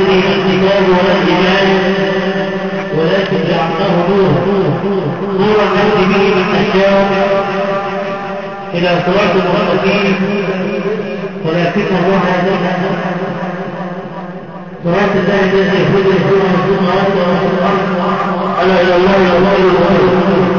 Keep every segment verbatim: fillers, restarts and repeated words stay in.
به الكتاب ولا الإيمان ولكن جعلناه نورا نورا نهدي به من نشاء إلى صراط مستقيم ولكن الله هدانا صراط الله الذي يهدي الحر والظلمات والأرض ألا إلى الله يصير الأمر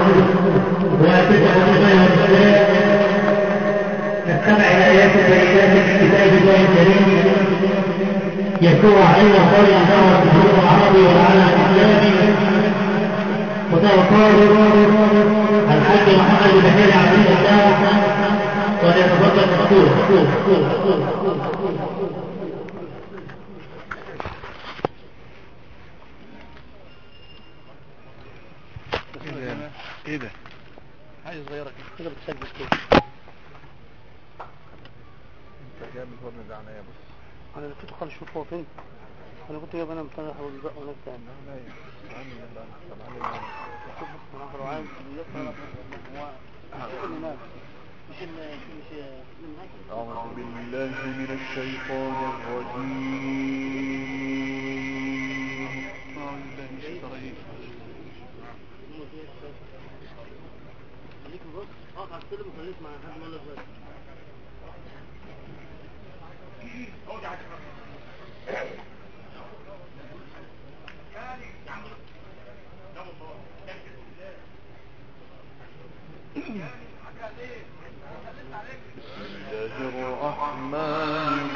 وأتبع بما والسلام نستمع إلى آيات البينات في كتاب الله الكريم يتلو علينا قول الله بالحروف العربي والعالم الإسلامي وتوقعه الحاج محمد بن عبد الله وليتفضل مشكور. ايه ده؟ حاجة صغيرة كده بتسجل كده. انت جايب الفرن ده عناية بص. انا لفيته خالص شوف هو فين. انا كنت جايب انا مطلع حول الباقي هناك تاني. عناية. عناية لا نحصل عليه يعني. شوف بص انا لو عايز يطلع هو اللي نام. مش ال مش الناس. أعوذ بالله من الشيطان الرجيم. أعوذ بالله من الشيطان الرجيم. خليك بص اقف على السلم وخليك مع حد مالك بس. بسم الله الرحمن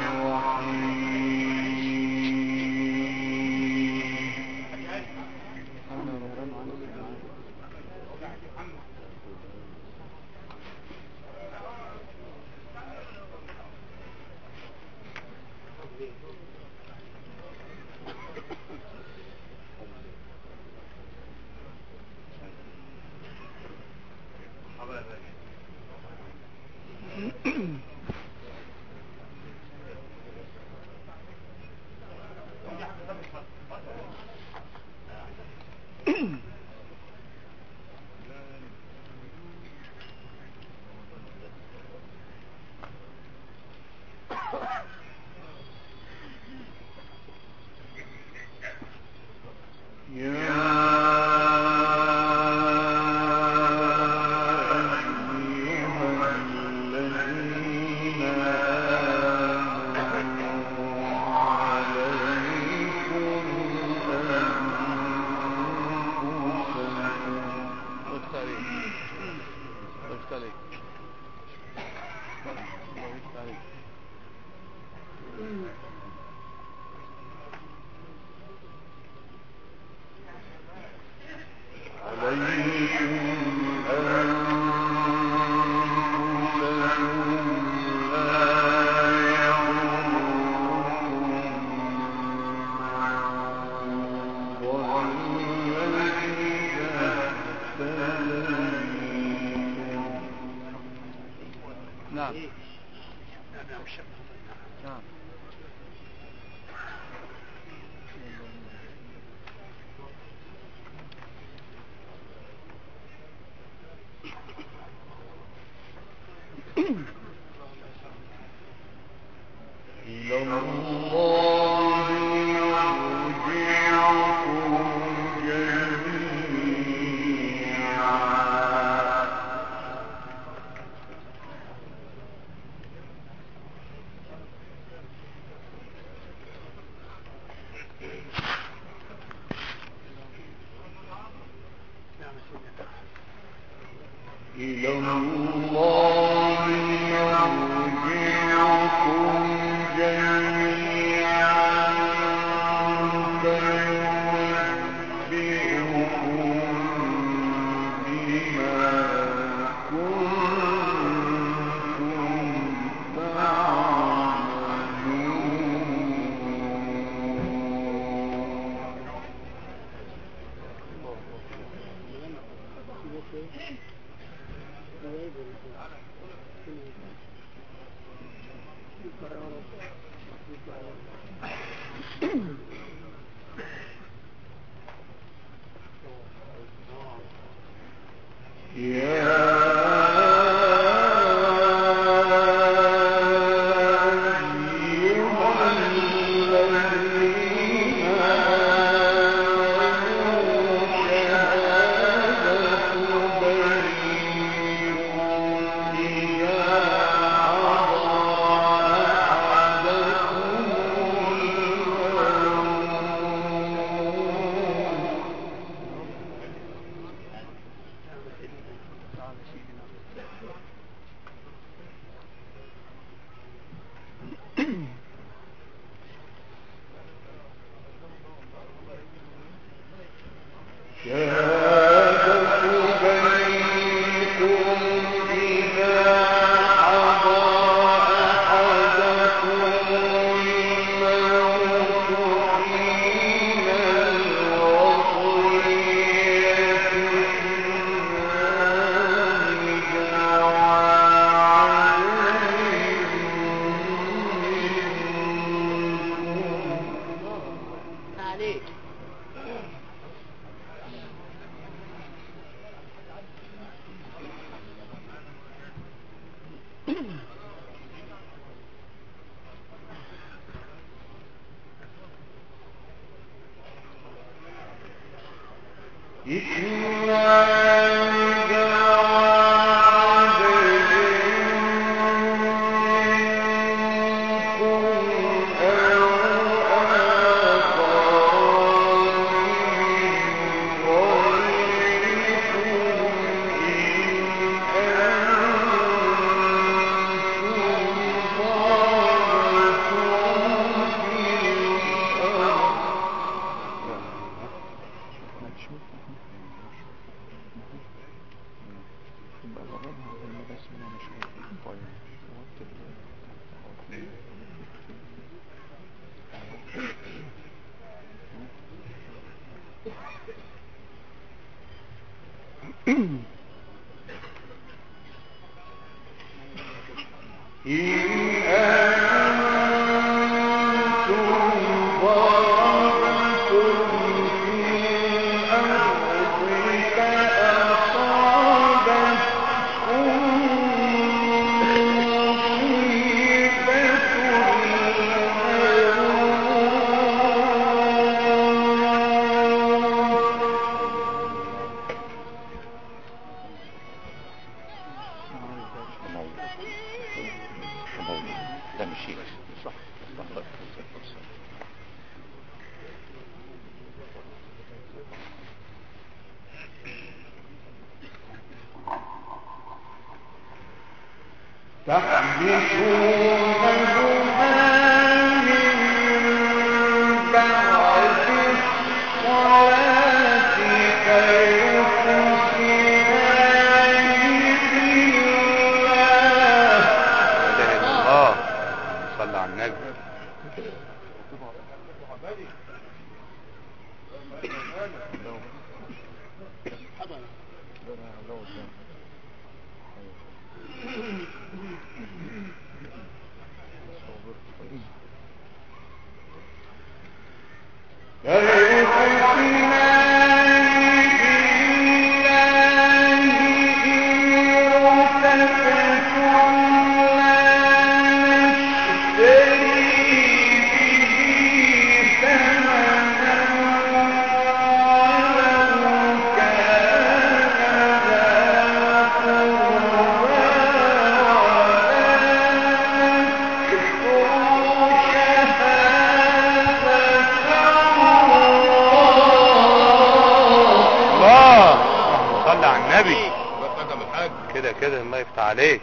كده كده الله يفتح عليك.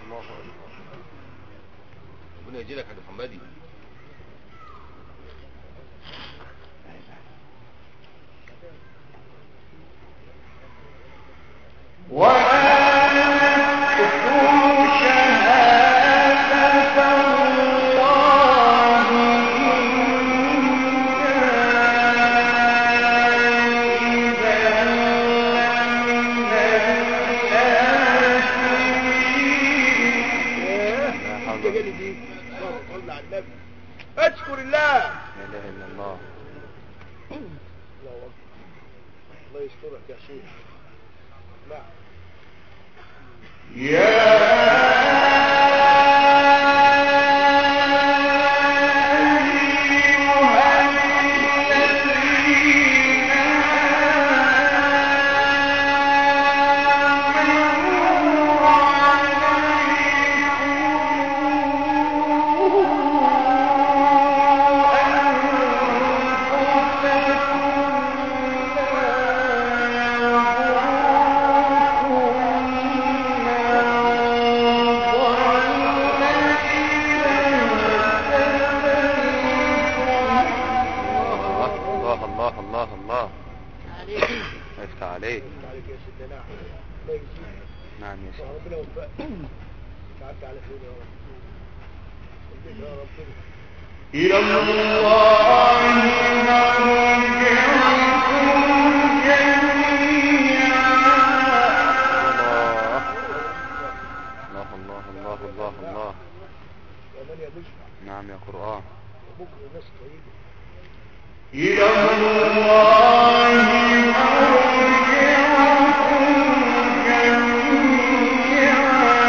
ربنا يجيلك يا محمدي. اشكر الله. لا اله الا الله. الله يسترك يا شيخ. نعم. يا الله الله الله الله الله يفتح عليك. يفتح عليك يا سيدنا. نعم. الله يجزيك. نعم يا سيدي. ربنا يوفقك. تعدي على خير يا رب. خليك يا ربنا. إلى الله مرجعكم جميعا. الله الله الله الله الله. يا من يدفع. نعم يا قرآن. بكره ناس طيبة. إلى الله مرجعكم جميعا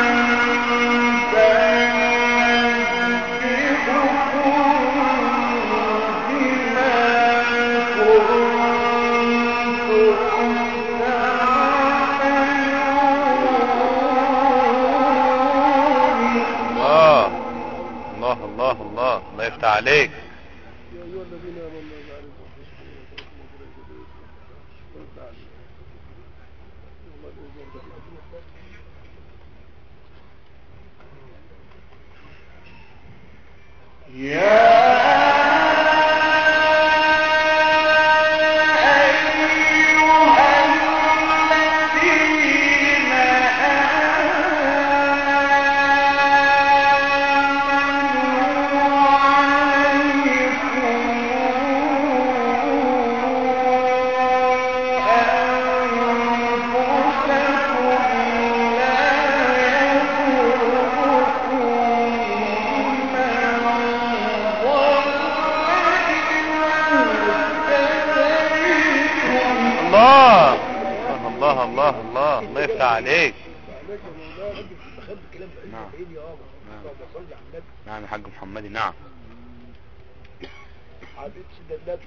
فينبئكم بما كنتم الله الله الله الله الله يفتح عليك. يا أيها الذين آمنوا لا تعرفوا حسبكم وتركوا يا الله الله الله الله الله يفتح عليك. عليك يا مولانا. انت بتخبي الكلام بعيد نعم. بعيد يا ابا. اللهم صل على النبي. نعم يا حاج محمدي. نعم. حبيب سيدنا النبي.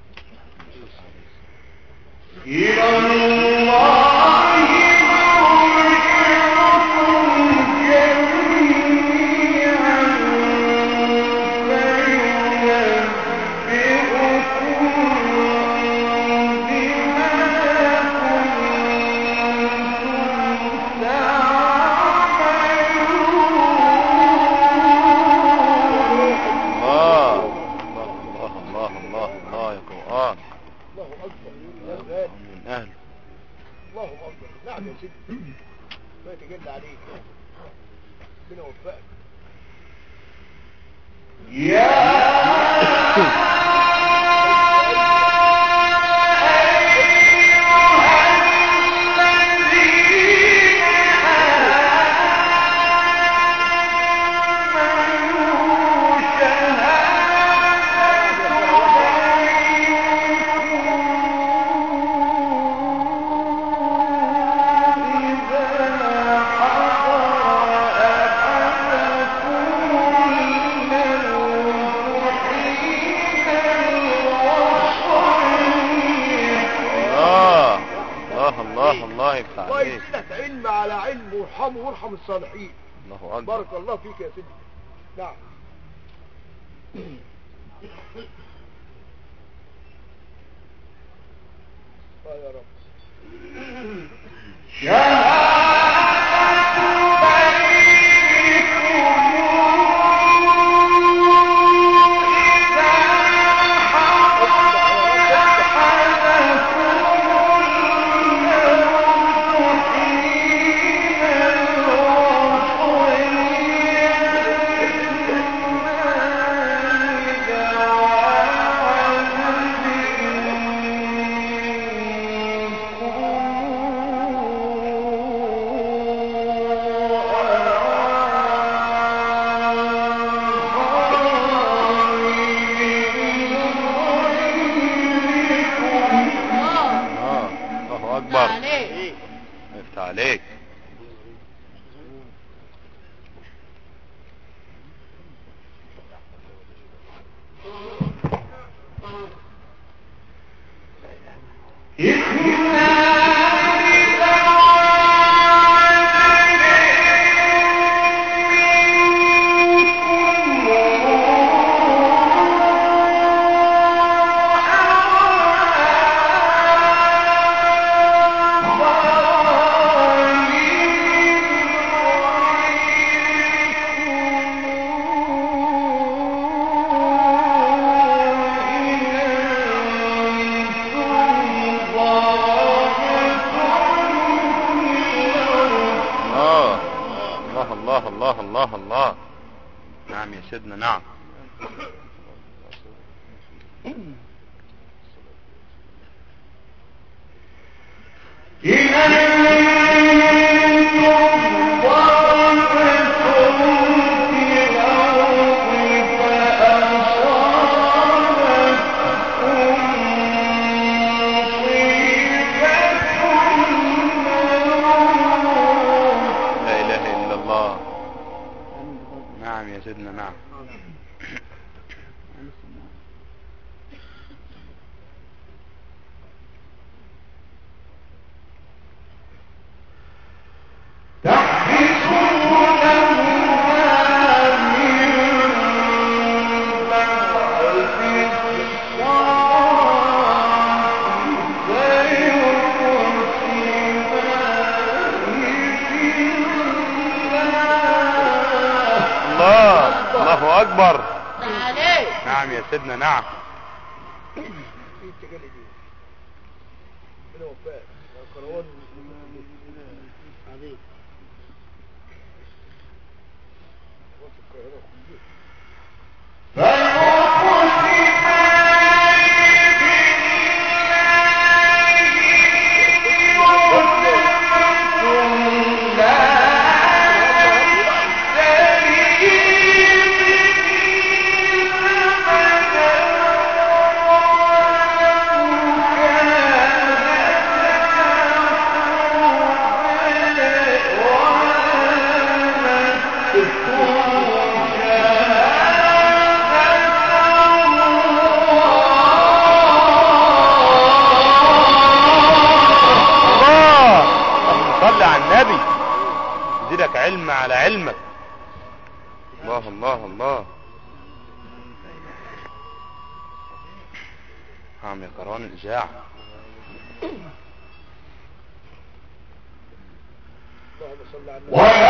إلى الله مرجعكم جميعا فينبئكم بما كنتم الله الله الله الله الله يا قرآن. الله اكبر. يا غالي. من أهله. الله اكبر. نعم يا سيدي. ما يتجلى عليك. ربنا يوفقك. الله الله الله يفتح الله عليك. يزيدك علم على علم وارحمه وارحم الصالحين. الله أكبر. بارك الله فيك يا سيدي. نعم. اه يا رب. الله أكبر. يفتح عليك. الله الله الله الله الله. نعم يا سيدنا نعم. نعم يا سيدنا نعم. الله اكبر. نعم يا سيدنا نعم. يزيدك علم على علمك. الله الله الله. نعم يا قرآن الإذاعة. اللهم صل على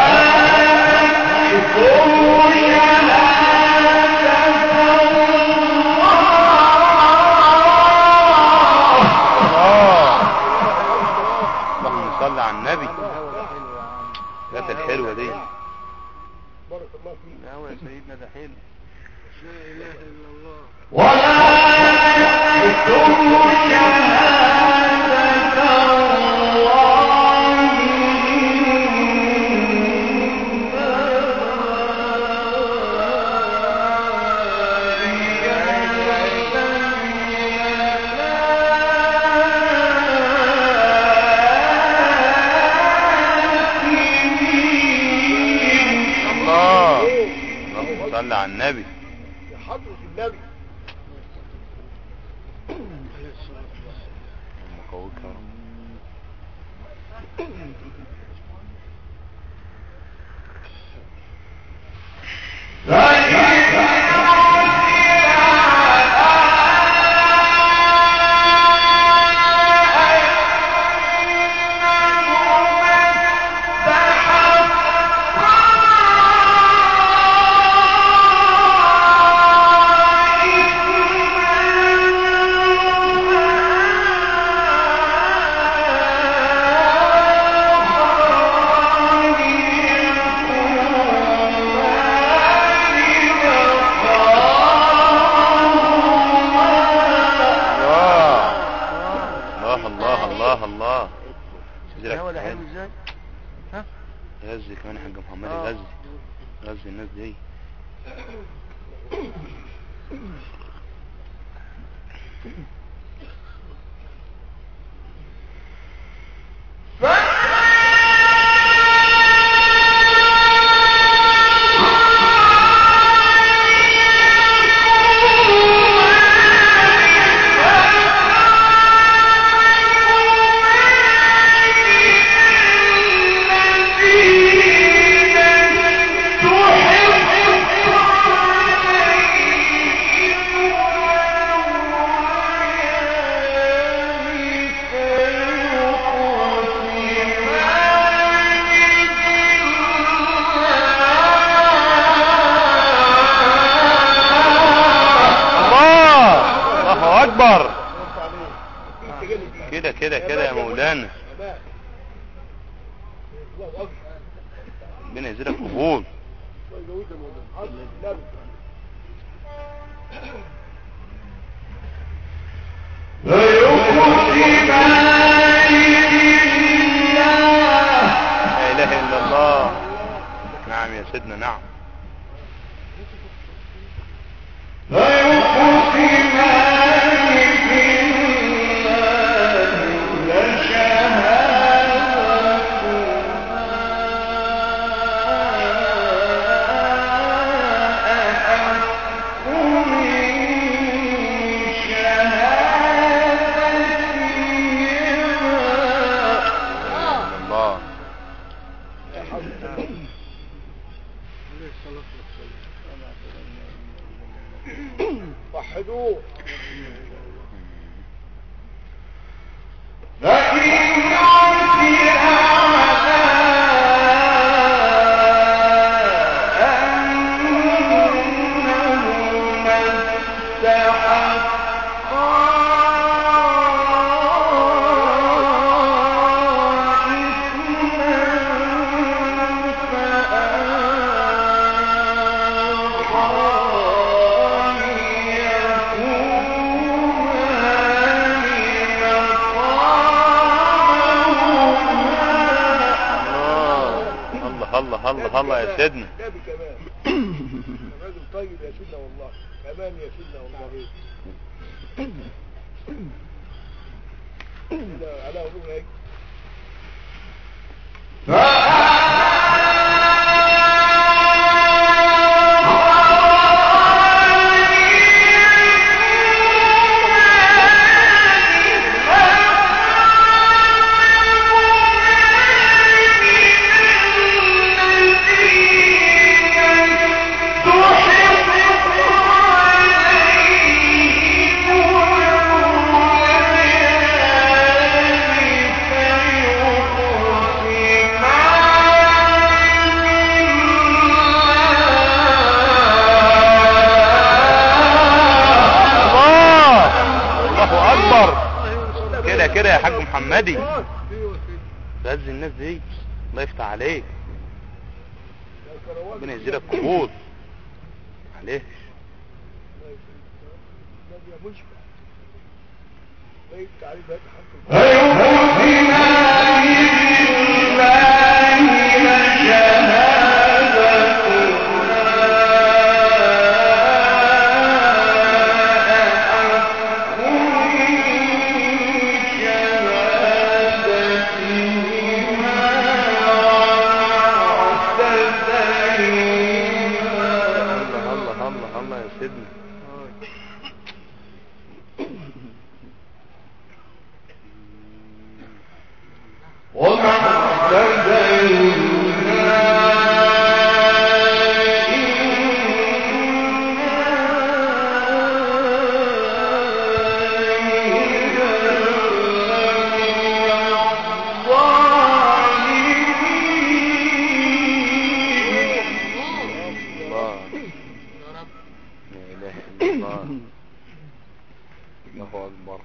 اللهم صل على النبي. ذات الحلوة دي. بارك الله فيك. لا هو يا سيدنا ده حلو. لا اله الا الله. ولا تكتموا شهادة الله صلى على النبي. يا حضرة النبي. مقويك يا رب. غزي كمان يا حاج محمد غزي غزي الناس دي. كده كده كده يا مولانا. ربنا يزيدك قبول. ويزودنا مولانا. حاضر النبي. لا اله الا الله. نعم يا سيدنا نعم. وحدوه. الله الله الله يا سيدنا. نبي كمان. راجل طيب يا سيدنا والله. كمان يا سيدنا والله. كده على هدوء هيك. كده كده يا حاج محمدي تعز الناس دي. الله يفتح عليك. ربنا يزيدك قبول. معلش يا مشفع. الله يفتح عليك بقى حق. الله يا سيدنا. الله أكبر.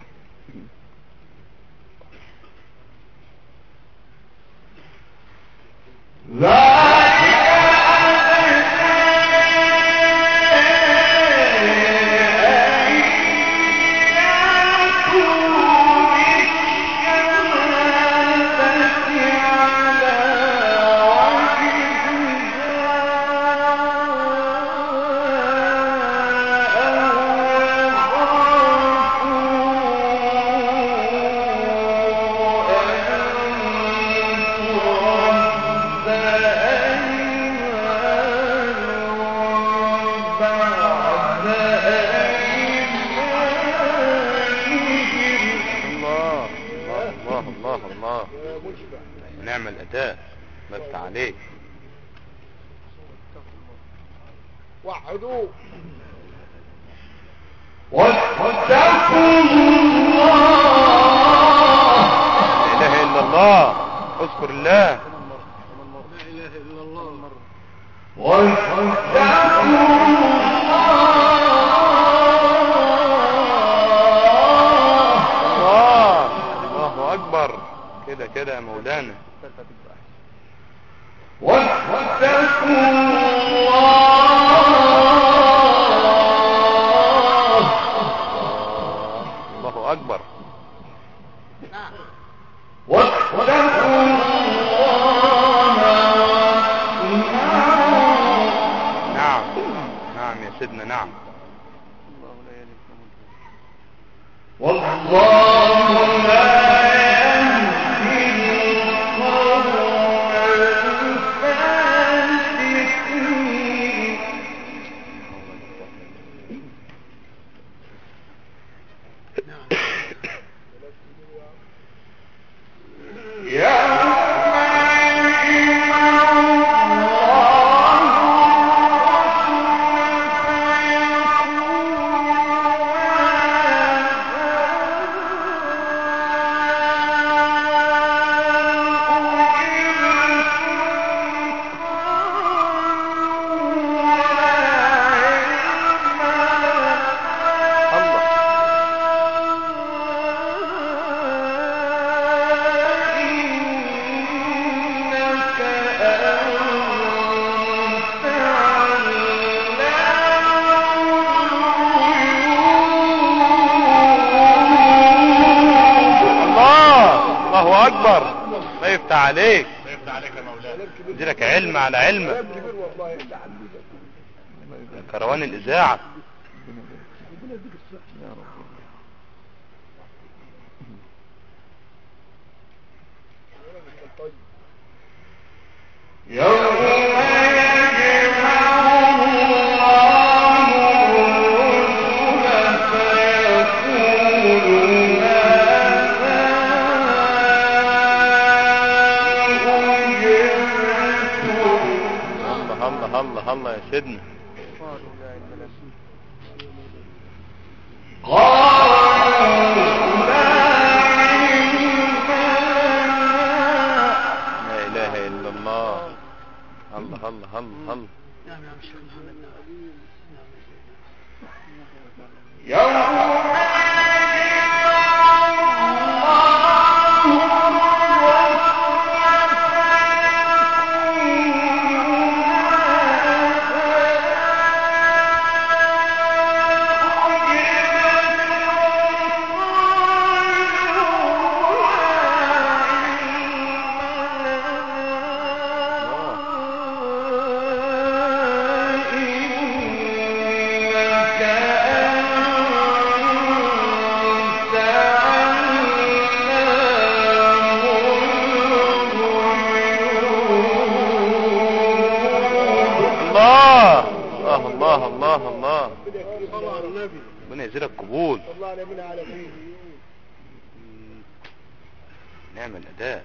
ونعم الأداء. الله يفتح عليك. وحدوه. واتقوا الله. لا إله إلا الله. اذكر الله. لا إله إلا الله. واتقوا الله. الله أكبر. كده كده يا مولانا. الله أكبر. نعم نعم يا سيدنا نعم. والله لا يهدي القوم الفاسقين. الله اكبر. الله يفتح عليك. الله يفتح عليك يا مولانا. يديلك علم على علمك. كروان الاذاعه. يوم الله الله يا سيدنا. لا اله الا الله. الله الله الله الله. نعم يا شيخ محمد. يوم الله الله الله. ربنا يزيدك قبول. نعمل اداء.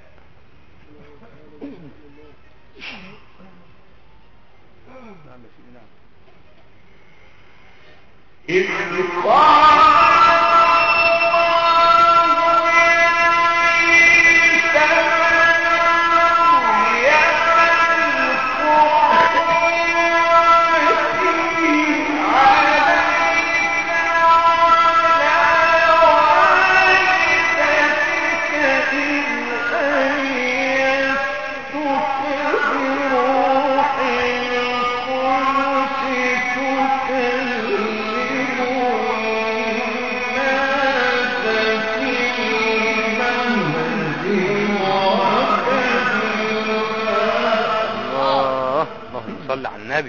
إذ قال صلى على النبي.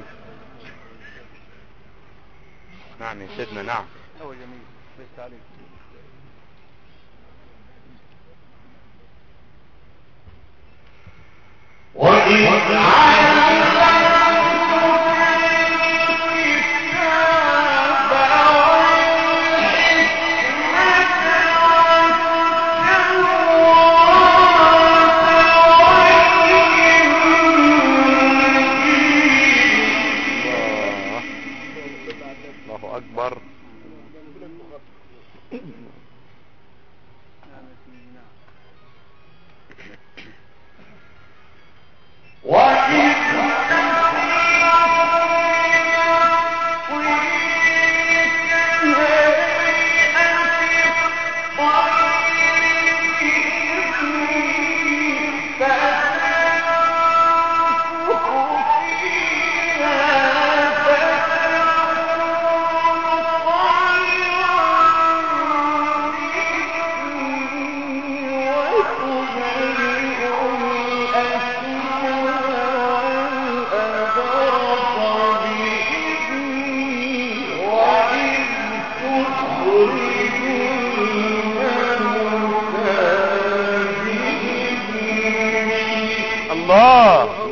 نعم يا سيدنا نعم. هو جميل بس عليك. الله اكبر.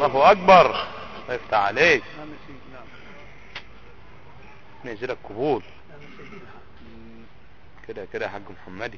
الله اكبر. الله يفتح عليك. نعم يا سيدي نعم. نزلك قبول. نعم يا سيدي نعم. كده كده يا حاج محمدي.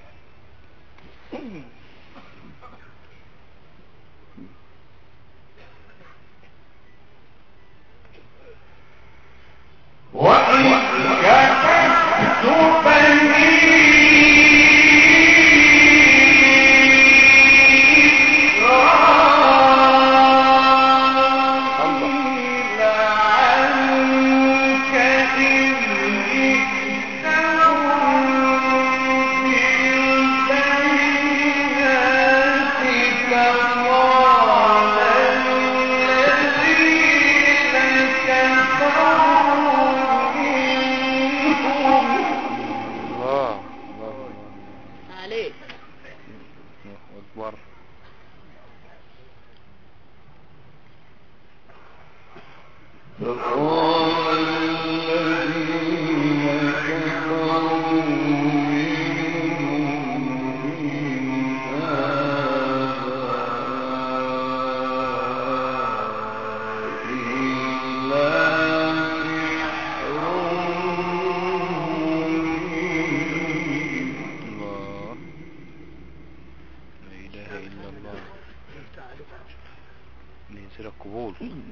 نزلك قبول.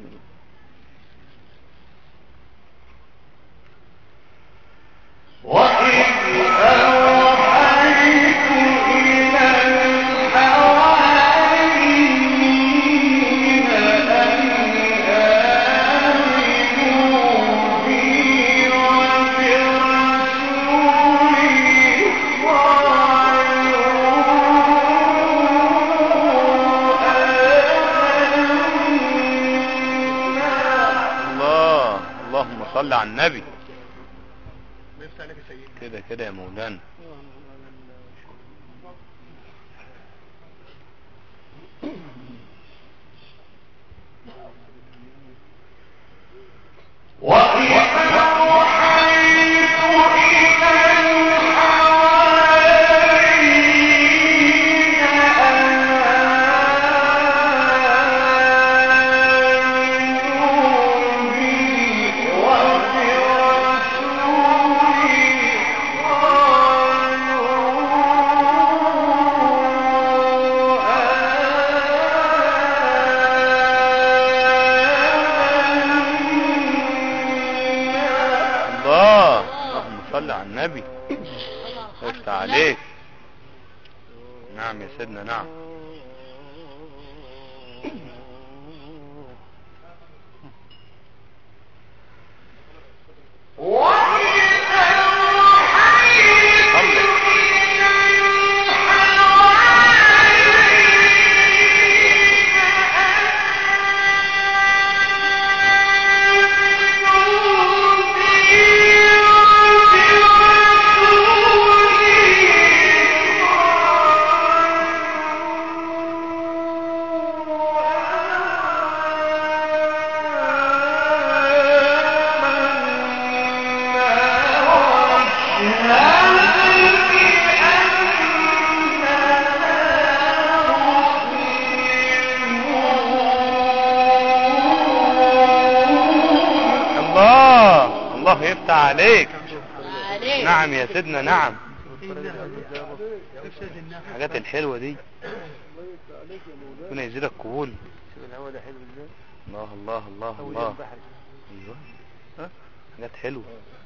صل على النبي. كده كده يا مولانا. صل على النبي. افتح عليك. نعم يا سيدنا نعم. الله يفتح عليك. نعم يا سيدنا نعم. الحاجات الحلوة دي ربنا يزيدك قبول. الهوا ده حلو ازاي. الله الله الله الله. ايوه حاجات حلوة.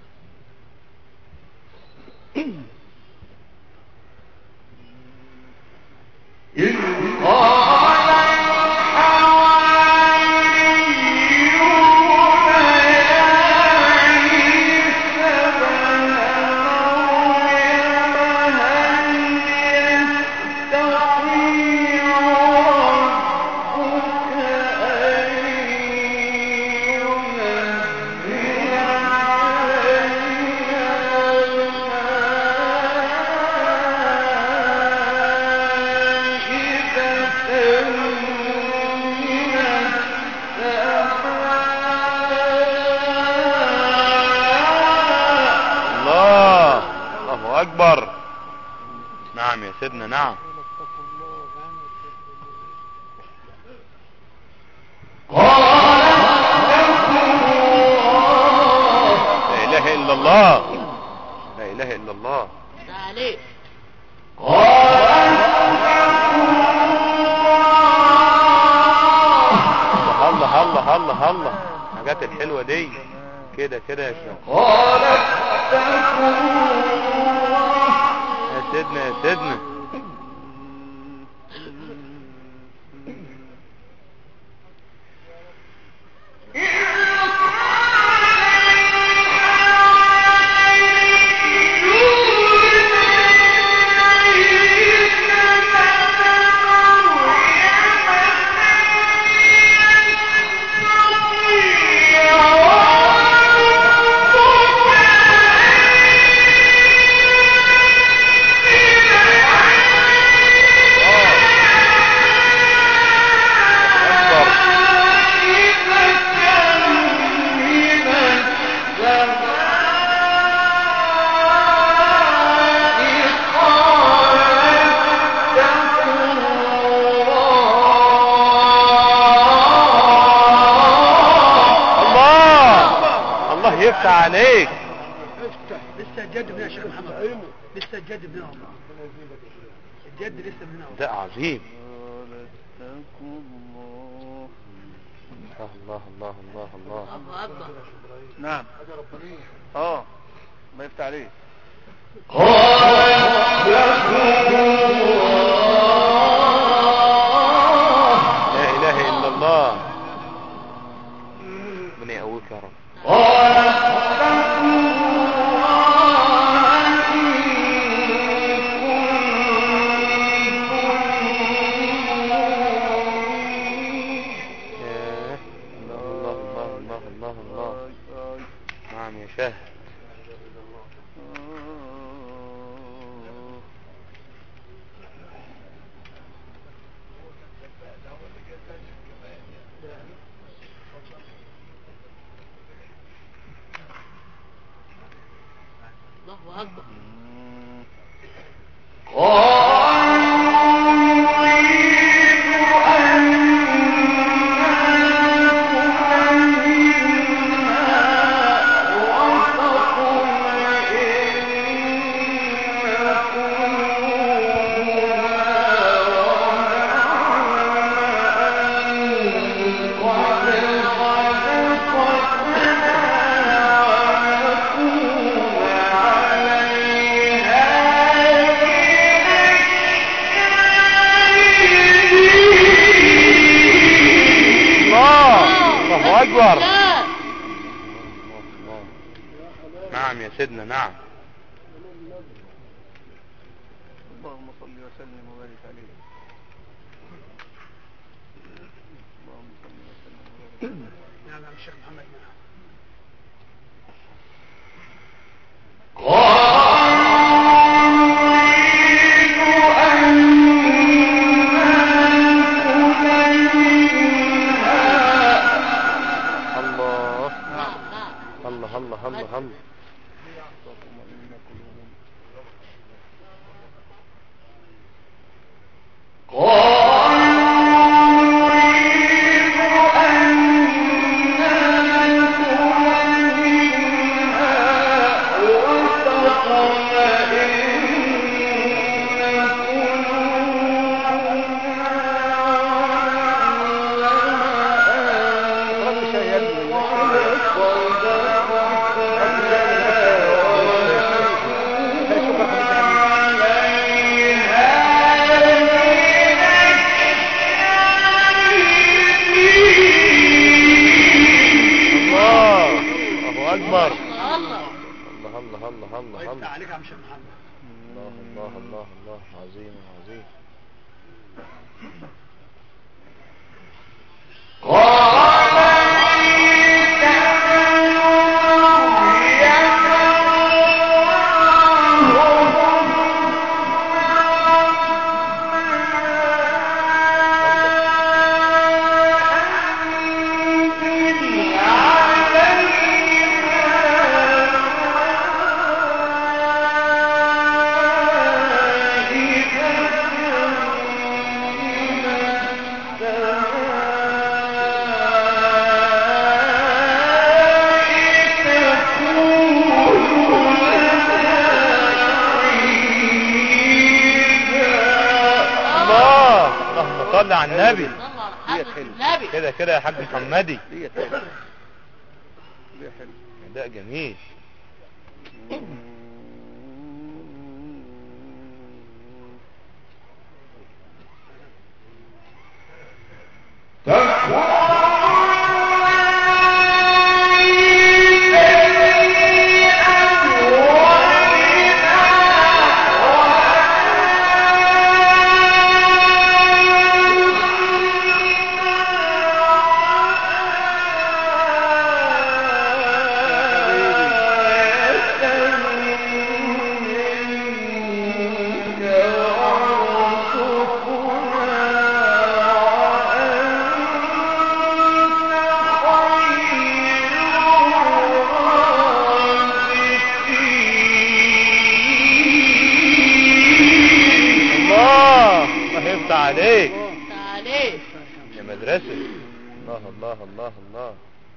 اكبر. نعم يا سيدنا نعم. الله لا اله الا الله عليك. الله الله الله الله الحاجات الحلوة دي كده كده يا شيخ. يا سيدنا يا سيدنا يفتح عليك. لسه الجد بنا يا شيخ محمد، لسه الجد بنا والله، الجد لسه بنا والله. ده عظيم. الله الله الله الله الله اكبر. نعم اه ما يفتح عليك. لا اله الا الله. ربنا يقويك يا رب. نعم يا شاهد. الله اكبر. أكبر. نعم يا سيدنا نعم. اللهم صل وسلم وبارك عليه. اللهم صل وسلم وبارك عليه. نعم يا شيخ محمد. الله الله الله الله. أكبر. الله الله الله الله الله الله عليك يا عم شيخ محمد. الله الله الله الله عظيم عظيم. صلي على النبي. صلى على حضرة النبي. كده كده يا حاج محمدي. دي حلوة دي حلوة. اداء جميل. عليك عليك يا مدرسة. الله الله الله الله.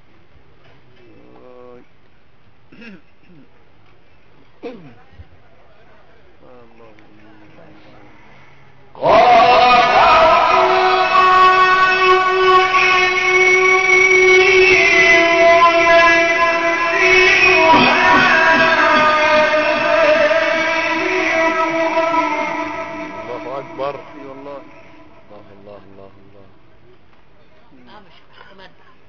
الله أكبر. اي والله. الله الله الله الله. نعم يا شيخ محمد.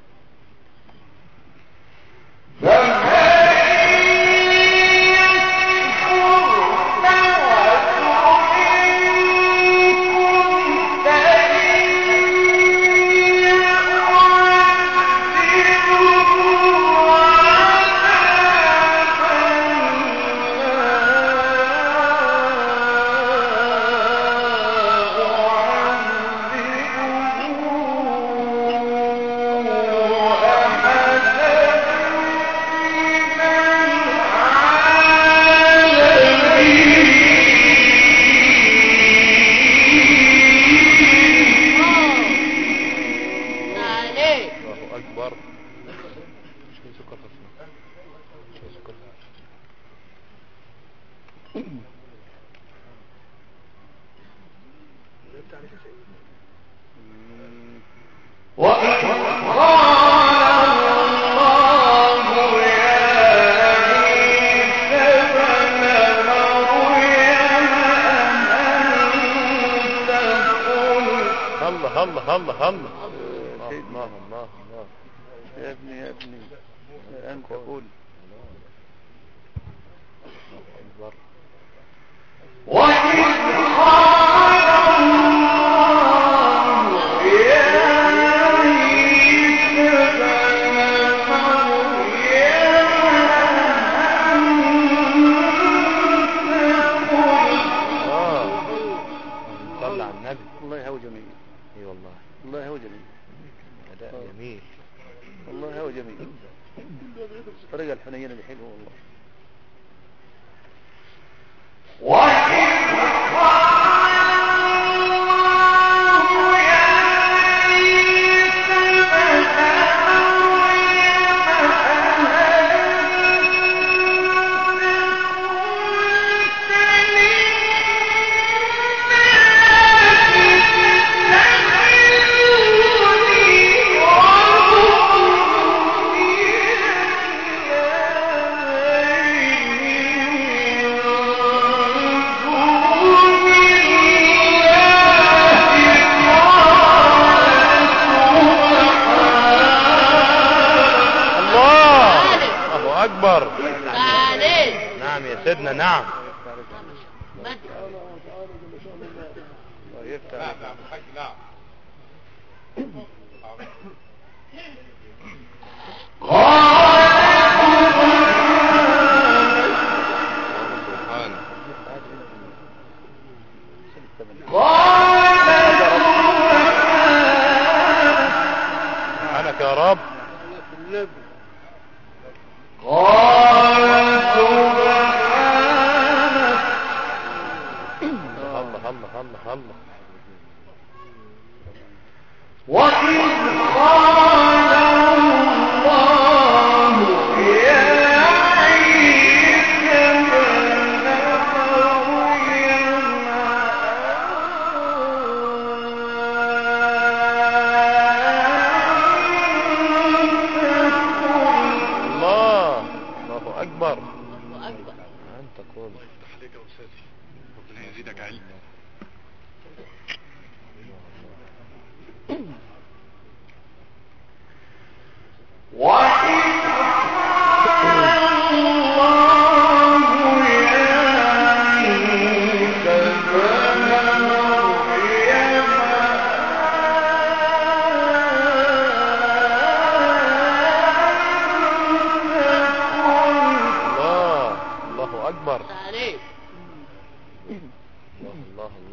الله الله الله الله. الله الله الله. يا ابني يا ابني أنت قول. أكبر. صلى على النبي. والله هو جميل. اي والله. والله هو جميل. أداء جميل. والله هو جميل. الطريقة الحنينة اللي حلوة والله. أكبر. نعم يا سيدنا. نعم. سبحانك يا رب. الله الله الله الله. وإذ قال الله يا عيسى ابن مريم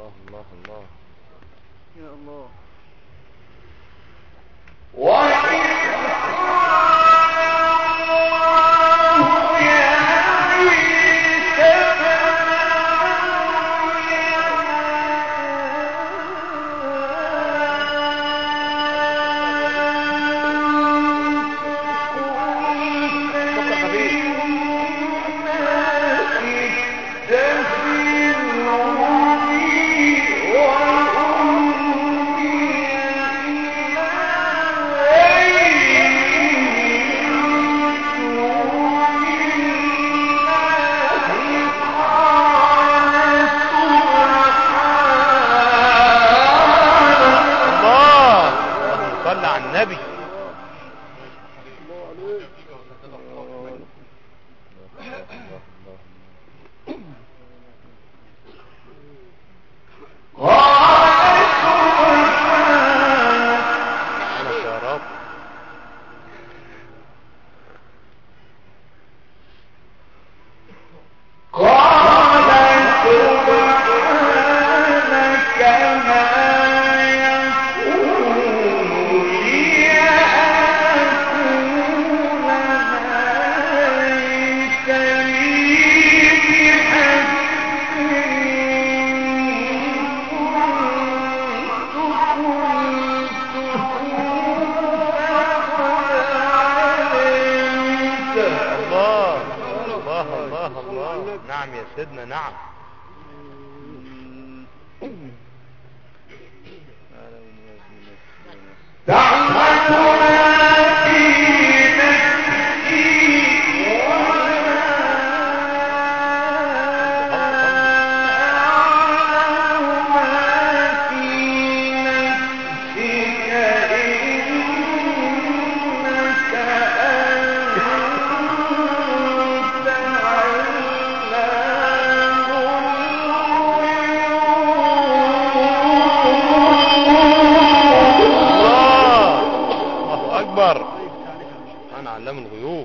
الله الله الله يا الله. صلى على النبي. نعم يا سيدنا نعم. أنا علام الغيوب.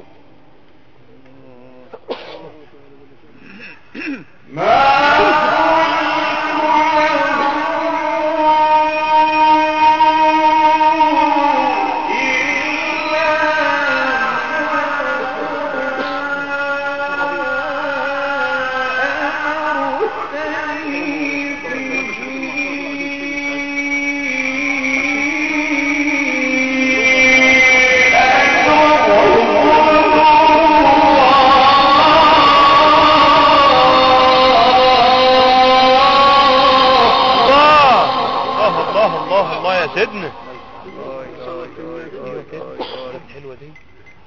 الله الله يا سيدنا. حلوة دي.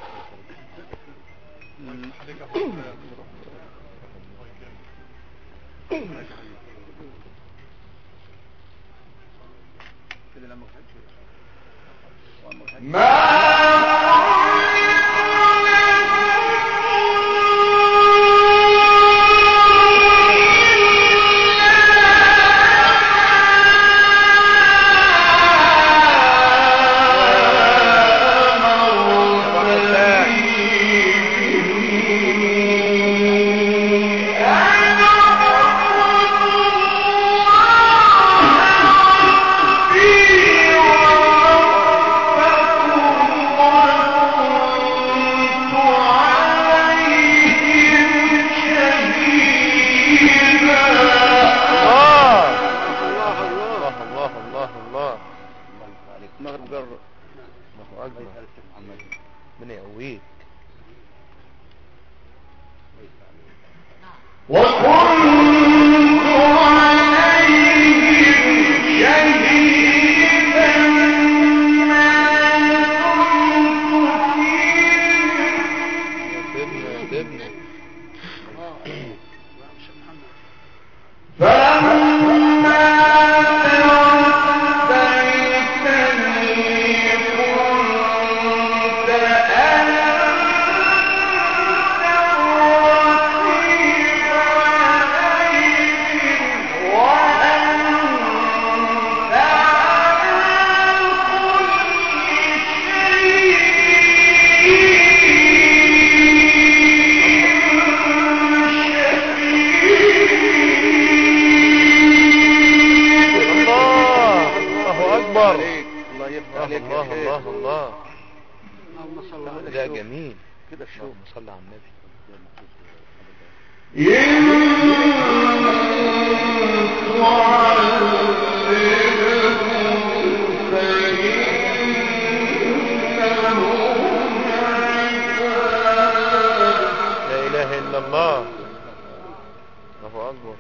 من يقويك. وكنت عليهم شهيدا ما دمت فيهم. فلما الله يفتح الله عليك الله يا شيخ. الله الله. اللهم صل على ده الشوق. جميل كده الشوق. اللهم صل على النبي. لا اله الا الله. الله اكبر.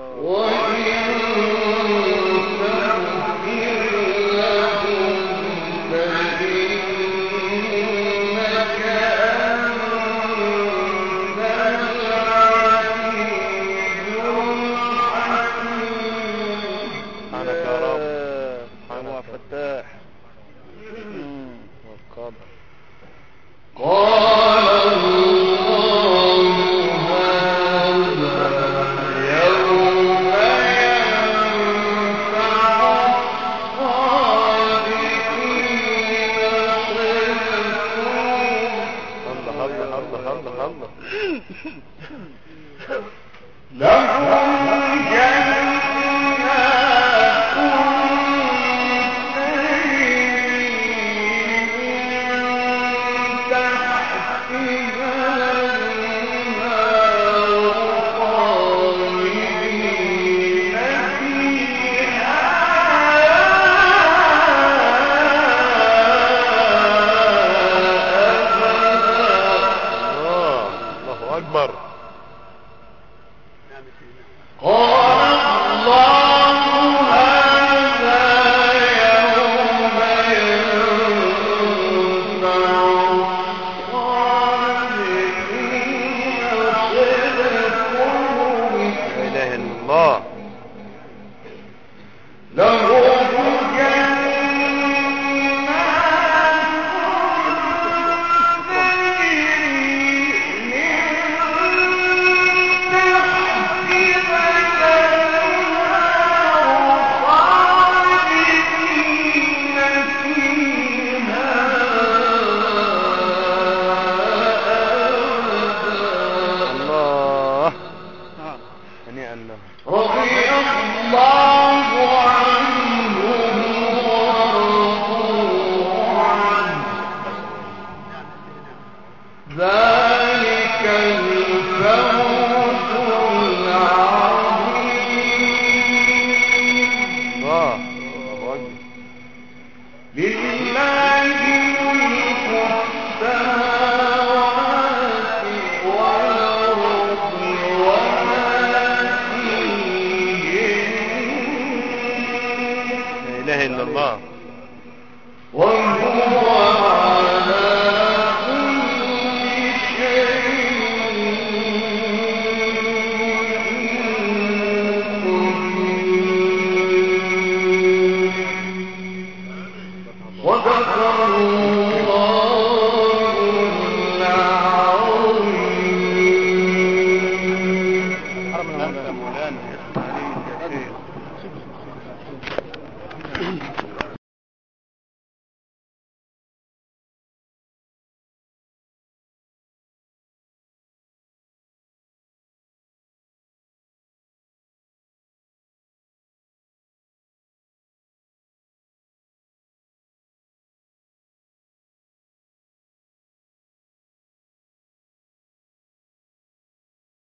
سبحانك يا رب. سبحانك يا فتاح. والقدر. الله الله الله الله الله. الله الله اكبر. لا اله الا الله. الله هنيئا له. رضي الله عنهم ورضوا عنه ذلك الفوز العظيم. الله الله اكبر. لله ملك السماوات والأرض وما فيهن لا اله الا الله. وهو على كل شيء قدير. صدق الله العظيم. مولانا يا شيخ.